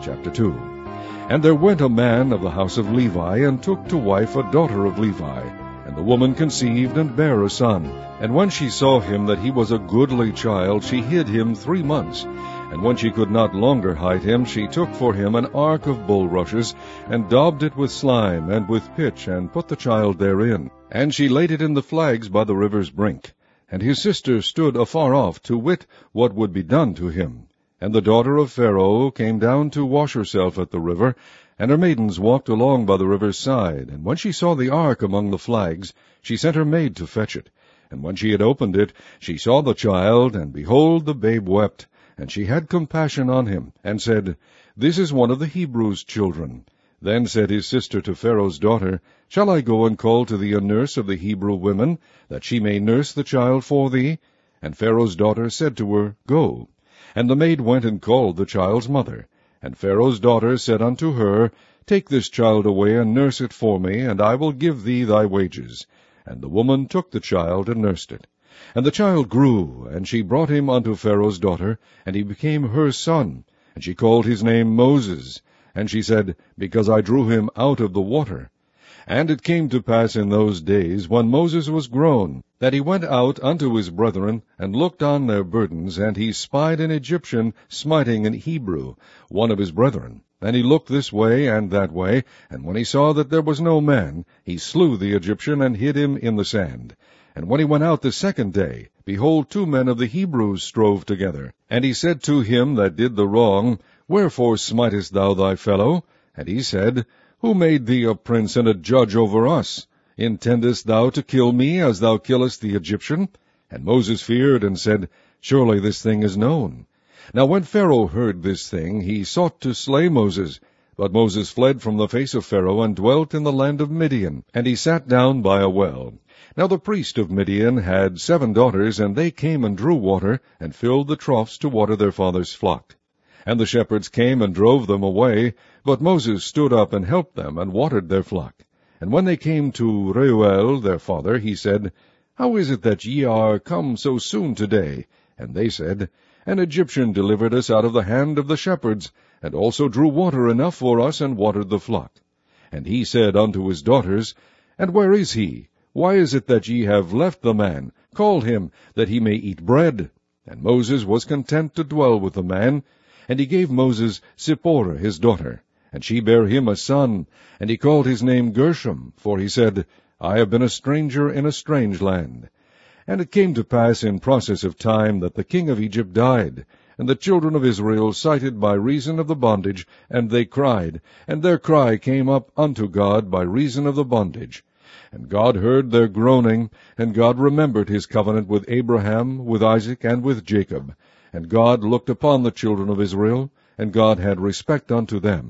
Chapter 2. And there went a man of the house of Levi, and took to wife a daughter of Levi. And the woman conceived, and bare a son. And when she saw him that he was a goodly child, she hid him 3 months. And when she could not longer hide him, she took for him an ark of bulrushes, and daubed it with slime, and with pitch, and put the child therein. And she laid it in the flags by the river's brink. And his sister stood afar off, to wit what would be done to him. And the daughter of Pharaoh came down to wash herself at the river, and her maidens walked along by the river's side. And when she saw the ark among the flags, she sent her maid to fetch it. And when she had opened it, she saw the child, and behold, the babe wept. And she had compassion on him, and said, This is one of the Hebrews' children. Then said his sister to Pharaoh's daughter, Shall I go and call to thee a nurse of the Hebrew women, that she may nurse the child for thee? And Pharaoh's daughter said to her, Go. And the maid went and called the child's mother. And Pharaoh's daughter said unto her, Take this child away, and nurse it for me, and I will give thee thy wages. And the woman took the child, and nursed it. And the child grew, and she brought him unto Pharaoh's daughter, and he became her son. And she called his name Moses. And she said, Because I drew him out of the water. And it came to pass in those days, when Moses was grown, that he went out unto his brethren, and looked on their burdens, and he spied an Egyptian smiting an Hebrew, one of his brethren. And he looked this way and that way, and when he saw that there was no man, he slew the Egyptian, and hid him in the sand. And when he went out the second day, behold, 2 men of the Hebrews strove together. And he said to him that did the wrong, Wherefore smitest thou thy fellow? And he said, Who made thee a prince and a judge over us? Intendest thou to kill me, as thou killest the Egyptian? And Moses feared, and said, Surely this thing is known. Now when Pharaoh heard this thing, he sought to slay Moses. But Moses fled from the face of Pharaoh, and dwelt in the land of Midian. And he sat down by a well. Now the priest of Midian had 7 daughters, and they came and drew water, and filled the troughs to water their father's flock. And the shepherds came and drove them away, but Moses stood up and helped them, and watered their flock. And when they came to Reuel their father, he said, How is it that ye are come so soon today? And they said, An Egyptian delivered us out of the hand of the shepherds, and also drew water enough for us, and watered the flock. And he said unto his daughters, And where is he? Why is it that ye have left the man? Call him, that he may eat bread. And Moses was content to dwell with the man. And he gave Moses Zipporah his daughter. And she bare him a son, and he called his name Gershom, for he said, I have been a stranger in a strange land. And it came to pass in process of time that the king of Egypt died, and the children of Israel sighted by reason of the bondage, and they cried, and their cry came up unto God by reason of the bondage. And God heard their groaning, and God remembered his covenant with Abraham, with Isaac, and with Jacob. And God looked upon the children of Israel, and God had respect unto them.